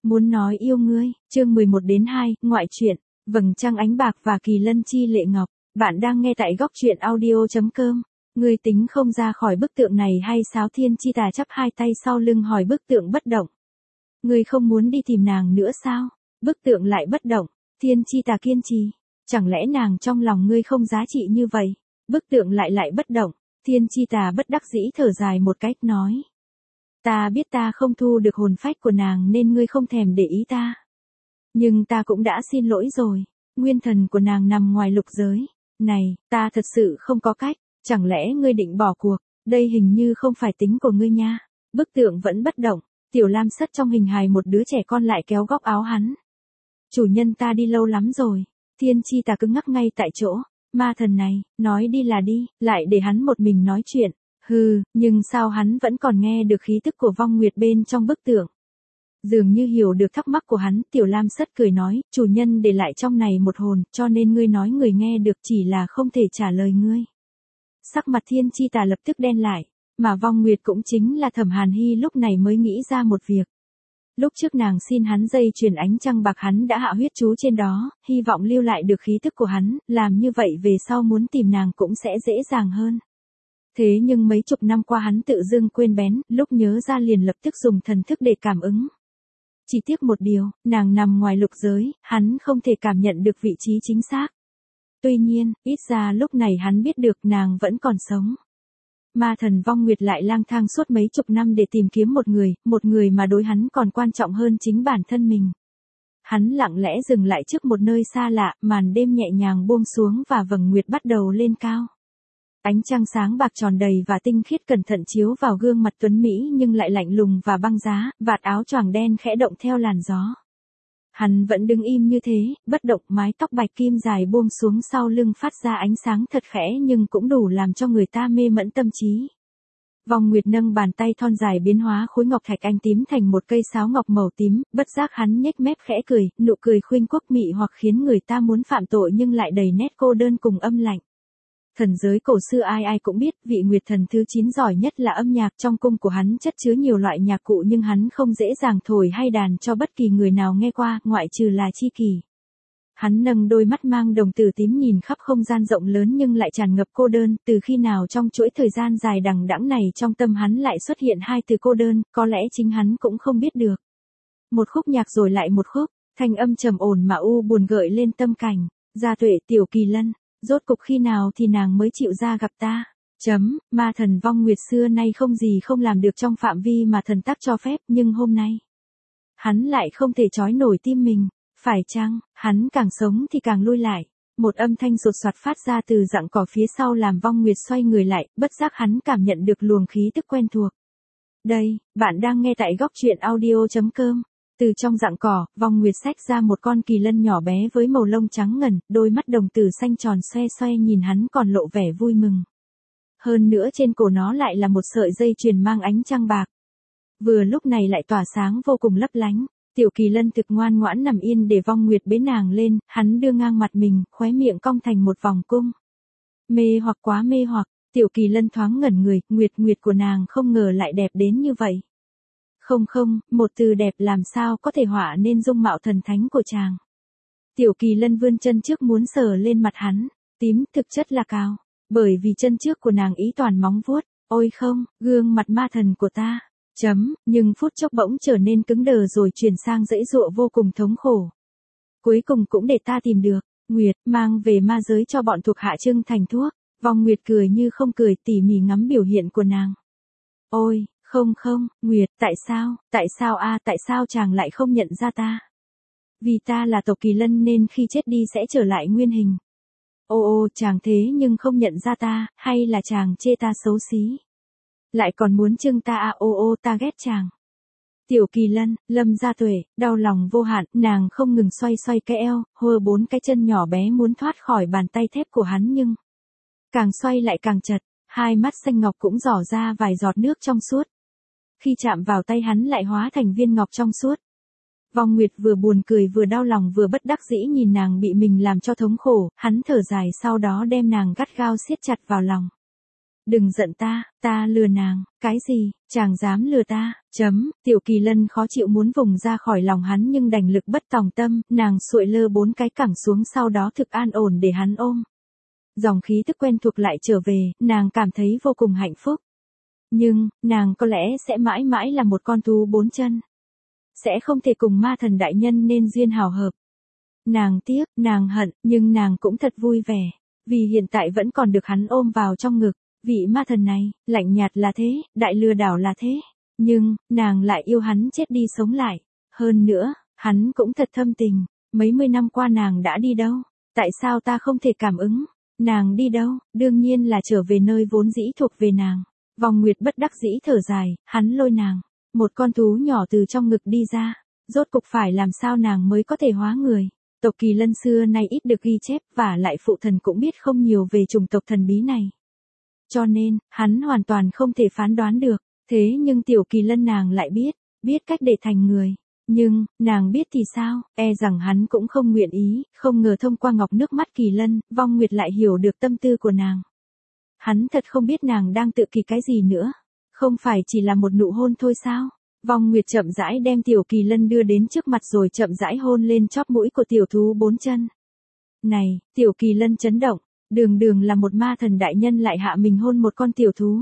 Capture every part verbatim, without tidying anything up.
Muốn nói yêu ngươi, chương mười một đến hai, ngoại truyện, vầng trăng ánh bạc và kỳ lân chi lệ ngọc. Bạn đang nghe tại góc truyện audio chấm com. Ngươi tính không ra khỏi bức tượng này hay sao? Thiên chi tà chắp hai tay sau lưng hỏi bức tượng bất động. Ngươi không muốn đi tìm nàng nữa sao? Bức tượng lại bất động. Thiên chi tà kiên trì. Chẳng lẽ nàng trong lòng ngươi không giá trị như vậy? Bức tượng lại lại bất động. Thiên chi tà bất đắc dĩ thở dài một cách nói. Ta biết ta không thu được hồn phách của nàng nên ngươi không thèm để ý ta. Nhưng ta cũng đã xin lỗi rồi. Nguyên thần của nàng nằm ngoài lục giới. Này, ta thật sự không có cách. Chẳng lẽ ngươi định bỏ cuộc? Đây hình như không phải tính của ngươi nha. Bức tượng vẫn bất động. Tiểu Lam Sất trong hình hài một đứa trẻ con lại kéo góc áo hắn. Chủ nhân ta đi lâu lắm rồi. Thiên chi tà cứng ngắc ngay tại chỗ. Ma thần này, nói đi là đi, lại để hắn một mình nói chuyện. Hừ, nhưng sao hắn vẫn còn nghe được khí tức của vong nguyệt bên trong bức tượng. Dường như hiểu được thắc mắc của hắn, Tiểu Lam Sất cười nói, chủ nhân để lại trong này một hồn, cho nên ngươi nói người nghe được chỉ là không thể trả lời ngươi. Sắc mặt thiên chi tà lập tức đen lại, mà vong nguyệt cũng chính là Thẩm Hàn Hy lúc này mới nghĩ ra một việc. Lúc trước nàng xin hắn dây chuyền ánh trăng bạc hắn đã hạ huyết chú trên đó, hy vọng lưu lại được khí tức của hắn, làm như vậy về sau muốn tìm nàng cũng sẽ dễ dàng hơn. Thế nhưng mấy chục năm qua hắn tự dưng quên bén, lúc nhớ ra liền lập tức dùng thần thức để cảm ứng. Chỉ tiếc một điều, nàng nằm ngoài lục giới, hắn không thể cảm nhận được vị trí chính xác. Tuy nhiên, ít ra lúc này hắn biết được nàng vẫn còn sống. Ma thần vong nguyệt lại lang thang suốt mấy chục năm để tìm kiếm một người, một người mà đối hắn còn quan trọng hơn chính bản thân mình. Hắn lặng lẽ dừng lại trước một nơi xa lạ, màn đêm nhẹ nhàng buông xuống và vầng nguyệt bắt đầu lên cao. Ánh trăng sáng bạc tròn đầy và tinh khiết cẩn thận chiếu vào gương mặt tuấn Mỹ nhưng lại lạnh lùng và băng giá, vạt áo choàng đen khẽ động theo làn gió. Hắn vẫn đứng im như thế, bất động, mái tóc bạch kim dài buông xuống sau lưng phát ra ánh sáng thật khẽ nhưng cũng đủ làm cho người ta mê mẫn tâm trí. Vong nguyệt nâng bàn tay thon dài biến hóa khối ngọc thạch anh tím thành một cây sáo ngọc màu tím, bất giác hắn nhếch mép khẽ cười, nụ cười khuynh quốc mị hoặc khiến người ta muốn phạm tội nhưng lại đầy nét cô đơn cùng âm lạnh. Thần giới cổ xưa ai ai cũng biết, vị nguyệt thần thứ chín giỏi nhất là âm nhạc, trong cung của hắn chất chứa nhiều loại nhạc cụ nhưng hắn không dễ dàng thổi hay đàn cho bất kỳ người nào nghe qua, ngoại trừ là chi kỷ. Hắn nâng đôi mắt mang đồng tử tím nhìn khắp không gian rộng lớn nhưng lại tràn ngập cô đơn, từ khi nào trong chuỗi thời gian dài đằng đẵng này trong tâm hắn lại xuất hiện hai từ cô đơn, có lẽ chính hắn cũng không biết được. Một khúc nhạc rồi lại một khúc, thanh âm trầm ổn mà u buồn gợi lên tâm cảnh, Gia Tuệ tiểu kỳ lân. Rốt cục khi nào thì nàng mới chịu ra gặp ta? Chấm, ma thần vong nguyệt xưa nay không gì không làm được trong phạm vi mà thần tắc cho phép, nhưng hôm nay, hắn lại không thể trói nổi tim mình. Phải chăng, hắn càng sống thì càng lui lại. Một âm thanh sột soạt phát ra từ rặng cỏ phía sau làm vong nguyệt xoay người lại, bất giác hắn cảm nhận được luồng khí tức quen thuộc. Đây, bạn đang nghe tại góc truyện audio chấm com. Từ trong rặng cỏ, vong nguyệt xách ra một con kỳ lân nhỏ bé với màu lông trắng ngần, đôi mắt đồng tử xanh tròn xoe xoe nhìn hắn còn lộ vẻ vui mừng. Hơn nữa trên cổ nó lại là một sợi dây chuyền mang ánh trăng bạc. Vừa lúc này lại tỏa sáng vô cùng lấp lánh. Tiểu kỳ lân thực ngoan ngoãn nằm yên để vong nguyệt bế nàng lên, hắn đưa ngang mặt mình, khóe miệng cong thành một vòng cung. Mê hoặc quá mê hoặc, tiểu kỳ lân thoáng ngẩn người, nguyệt nguyệt của nàng không ngờ lại đẹp đến như vậy. Không không, một từ đẹp làm sao có thể họa nên dung mạo thần thánh của chàng. Tiểu kỳ lân vươn chân trước muốn sờ lên mặt hắn, tím thực chất là cao, bởi vì chân trước của nàng ý toàn móng vuốt, ôi không, gương mặt ma thần của ta. Chấm, nhưng phút chốc bỗng trở nên cứng đờ rồi chuyển sang dãy dụa vô cùng thống khổ. Cuối cùng cũng để ta tìm được, Nguyệt, mang về ma giới cho bọn thuộc hạ trưng thành thuốc. Vong Nguyệt cười như không cười tỉ mỉ ngắm biểu hiện của nàng. Ôi, không không, Nguyệt, tại sao, tại sao a tại sao chàng lại không nhận ra ta? Vì ta là tộc kỳ lân nên khi chết đi sẽ trở lại nguyên hình. Ô ô, chàng thế nhưng không nhận ra ta, hay là chàng chê ta xấu xí? Lại còn muốn trưng ta à, ô ô ta ghét chàng. Tiểu kỳ lân, Lâm Gia Tuệ, đau lòng vô hạn, nàng không ngừng xoay xoay cái eo, hơ bốn cái chân nhỏ bé muốn thoát khỏi bàn tay thép của hắn nhưng càng xoay lại càng chật, hai mắt xanh ngọc cũng rỏ ra vài giọt nước trong suốt. Khi chạm vào tay hắn lại hóa thành viên ngọc trong suốt. Vong Nguyệt vừa buồn cười vừa đau lòng vừa bất đắc dĩ nhìn nàng bị mình làm cho thống khổ, hắn thở dài sau đó đem nàng gắt gao siết chặt vào lòng. đừng giận ta, ta lừa nàng, cái gì, chàng dám lừa ta, chấm, Tiểu Kỳ Lân khó chịu muốn vùng ra khỏi lòng hắn nhưng đành lực bất tòng tâm, nàng xuội lơ bốn cái cẳng xuống sau đó thực an ổn để hắn ôm. Dòng khí tức quen thuộc lại trở về, nàng cảm thấy vô cùng hạnh phúc. Nhưng, nàng có lẽ sẽ mãi mãi là một con thú bốn chân. Sẽ không thể cùng ma thần đại nhân nên duyên hào hợp. Nàng tiếc, nàng hận, nhưng nàng cũng thật vui vẻ. Vì hiện tại vẫn còn được hắn ôm vào trong ngực. Vị ma thần này, lạnh nhạt là thế, đại lừa đảo là thế. Nhưng, nàng lại yêu hắn chết đi sống lại. Hơn nữa, hắn cũng thật thâm tình. Mấy mươi năm qua nàng đã đi đâu? Tại sao ta không thể cảm ứng? Nàng đi đâu? Đương nhiên là trở về nơi vốn dĩ thuộc về nàng. Vòng Nguyệt bất đắc dĩ thở dài, hắn lôi nàng. Một con thú nhỏ từ trong ngực đi ra. Rốt cục phải làm sao nàng mới có thể hóa người. Tộc Kỳ Lân xưa nay ít được ghi chép và lại phụ thần cũng biết không nhiều về chủng tộc thần bí này. Cho nên, hắn hoàn toàn không thể phán đoán được. Thế nhưng Tiểu Kỳ Lân nàng lại biết, biết cách để thành người. Nhưng, nàng biết thì sao, e rằng hắn cũng không nguyện ý, không ngờ thông qua ngọc nước mắt Kỳ Lân, Vong Nguyệt lại hiểu được tâm tư của nàng. Hắn thật không biết nàng đang tự kỳ cái gì nữa. Không phải chỉ là một nụ hôn thôi sao? Vong Nguyệt chậm rãi đem Tiểu Kỳ Lân đưa đến trước mặt rồi chậm rãi hôn lên chóp mũi của tiểu thú bốn chân. Này, Tiểu Kỳ Lân chấn động, đường đường là một ma thần đại nhân lại hạ mình hôn một con tiểu thú.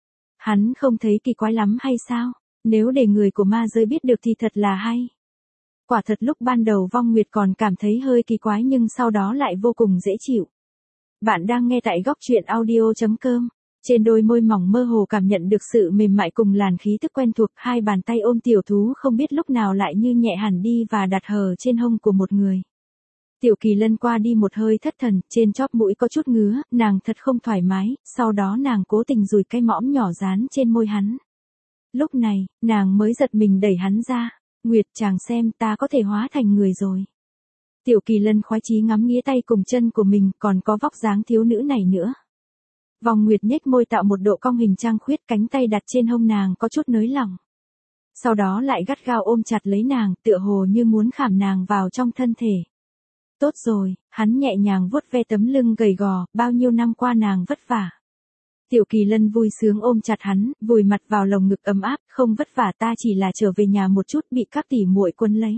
Hắn không thấy kỳ quái lắm hay sao? Nếu để người của ma giới biết được thì thật là hay. Quả thật lúc ban đầu Vong Nguyệt còn cảm thấy hơi kỳ quái nhưng sau đó lại vô cùng dễ chịu. Bạn đang nghe tại góc truyện audio chấm com. Trên đôi môi mỏng mơ hồ cảm nhận được sự mềm mại cùng làn khí tức quen thuộc, hai bàn tay ôm tiểu thú không biết lúc nào lại như nhẹ hẳn đi và đặt hờ trên hông của một người. Tiểu Kỳ Lân qua đi một hơi thất thần, trên chóp mũi có chút ngứa, nàng thật không thoải mái, sau đó nàng cố tình dùi cái mõm nhỏ dán trên môi hắn. Lúc này, nàng mới giật mình đẩy hắn ra. Nguyệt, chàng xem ta có thể hóa thành người rồi. Tiểu Kỳ Lân khoái chí ngắm nghía tay cùng chân của mình, còn có vóc dáng thiếu nữ này nữa. Vòng Nguyệt nhếch môi tạo một độ cong hình trăng khuyết, cánh tay đặt trên hông nàng có chút nới lỏng. Sau đó lại gắt gao ôm chặt lấy nàng, tựa hồ như muốn khảm nàng vào trong thân thể. Tốt rồi, hắn nhẹ nhàng vuốt ve tấm lưng gầy gò, bao nhiêu năm qua nàng vất vả. Tiểu Kỳ Lân vui sướng ôm chặt hắn, vùi mặt vào lồng ngực ấm áp, không vất vả, ta chỉ là trở về nhà một chút bị các tỉ muội quấn lấy.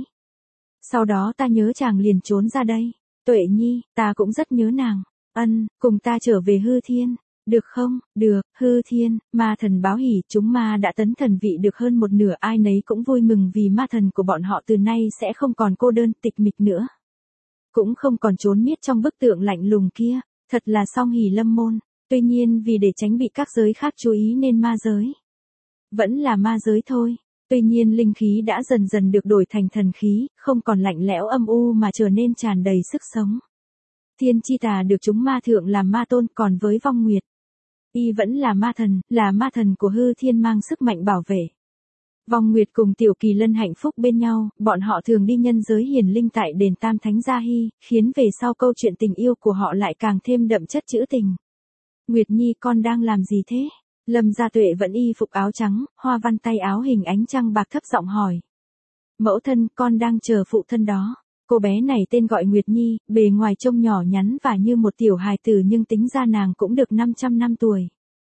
Sau đó ta nhớ chàng liền trốn ra đây. Tuệ Nhi, ta cũng rất nhớ nàng. Ân, cùng ta trở về Hư Thiên. Được không? Được, Hư Thiên, ma thần báo hỉ, chúng ma đã tấn thần vị được hơn một nửa, ai nấy cũng vui mừng vì ma thần của bọn họ từ nay sẽ không còn cô đơn tịch mịch nữa. Cũng không còn trốn miết trong bức tượng lạnh lùng kia, thật là song hỉ lâm môn. Tuy nhiên vì để tránh bị các giới khác chú ý nên ma giới vẫn là ma giới thôi. Tuy nhiên linh khí đã dần dần được đổi thành thần khí, không còn lạnh lẽo âm u mà trở nên tràn đầy sức sống. Thiên Chi Tà được chúng ma thượng làm ma tôn, còn với Vong Nguyệt, y vẫn là ma thần, là ma thần của Hư Thiên mang sức mạnh bảo vệ. Vong Nguyệt cùng Tiểu Kỳ Lân hạnh phúc bên nhau, bọn họ thường đi nhân giới hiển linh tại đền Tam Thánh Gia Hy, khiến về sau câu chuyện tình yêu của họ lại càng thêm đậm chất trữ tình. Nguyệt Nhi, con đang làm gì thế? Lâm Gia Tuệ vẫn y phục áo trắng, hoa văn tay áo hình ánh trăng bạc thấp giọng hỏi. Mẫu thân, con đang chờ phụ thân đó. Cô bé này tên gọi Nguyệt Nhi, bề ngoài trông nhỏ nhắn và như một tiểu hài tử nhưng tính ra nàng cũng được năm trăm năm tuổi.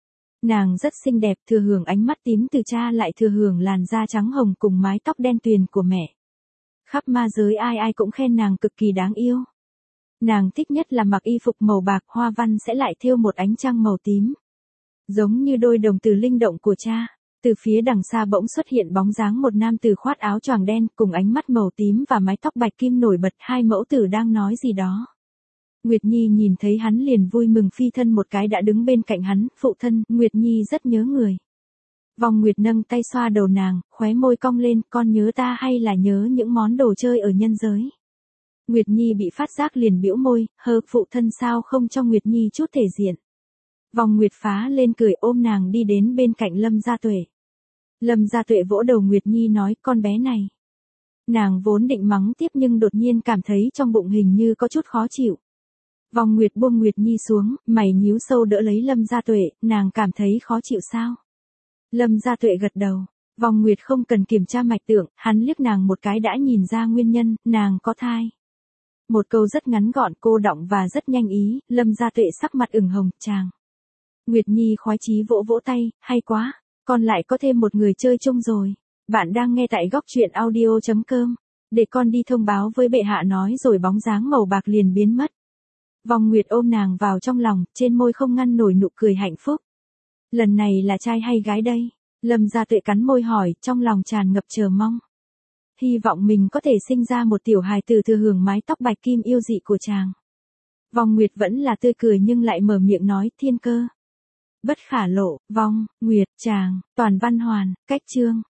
Nàng rất xinh đẹp, thừa hưởng ánh mắt tím từ cha lại thừa hưởng làn da trắng hồng cùng mái tóc đen tuyền của mẹ. Khắp ma giới ai ai cũng khen nàng cực kỳ đáng yêu. Nàng thích nhất là mặc y phục màu bạc, hoa văn sẽ lại thêu một ánh trăng màu tím. Giống như đôi đồng tử linh động của cha. Từ phía đằng xa bỗng xuất hiện bóng dáng một nam tử khoác áo choàng đen cùng ánh mắt màu tím và mái tóc bạch kim nổi bật, hai mẫu tử đang nói gì đó. Nguyệt Nhi nhìn thấy hắn liền vui mừng phi thân một cái đã đứng bên cạnh hắn, phụ thân, Nguyệt Nhi rất nhớ người. Vong Nguyệt nâng tay xoa đầu nàng, khóe môi cong lên, con nhớ ta hay là nhớ những món đồ chơi ở nhân giới? Nguyệt Nhi bị phát giác liền bĩu môi, hơ, phụ thân sao không cho Nguyệt Nhi chút thể diện. Vong Nguyệt phá lên cười ôm nàng đi đến bên cạnh Lâm Gia Tuệ. Lâm Gia Tuệ vỗ đầu Nguyệt Nhi nói, con bé này. Nàng vốn định mắng tiếp nhưng đột nhiên cảm thấy trong bụng hình như có chút khó chịu. Vong Nguyệt buông Nguyệt Nhi xuống, mày nhíu sâu đỡ lấy Lâm Gia Tuệ, nàng cảm thấy khó chịu sao? Lâm Gia Tuệ gật đầu. Vong Nguyệt không cần kiểm tra mạch tượng, hắn liếc nàng một cái đã nhìn ra nguyên nhân, nàng có thai. Một câu rất ngắn gọn, cô đọng và rất nhanh ý, Lâm Gia Tuệ sắc mặt ửng hồng, chàng. Nguyệt Nhi khoái chí vỗ vỗ tay, hay quá, con lại có thêm một người chơi chung rồi. Bạn đang nghe tại góc truyện audio.com. Để con đi thông báo với bệ hạ nói rồi bóng dáng màu bạc liền biến mất. Vong Nguyệt ôm nàng vào trong lòng, trên môi không ngăn nổi nụ cười hạnh phúc. Lần này là trai hay gái đây? Lâm Gia Tuệ cắn môi hỏi, trong lòng tràn ngập chờ mong. Hy vọng mình có thể sinh ra một tiểu hài tử thừa hưởng mái tóc bạch kim yêu dị của chàng. Vong Nguyệt vẫn là tươi cười nhưng lại mở miệng nói, thiên cơ bất khả lộ. Vong Nguyệt, chàng, toàn văn hoàn, cách chương.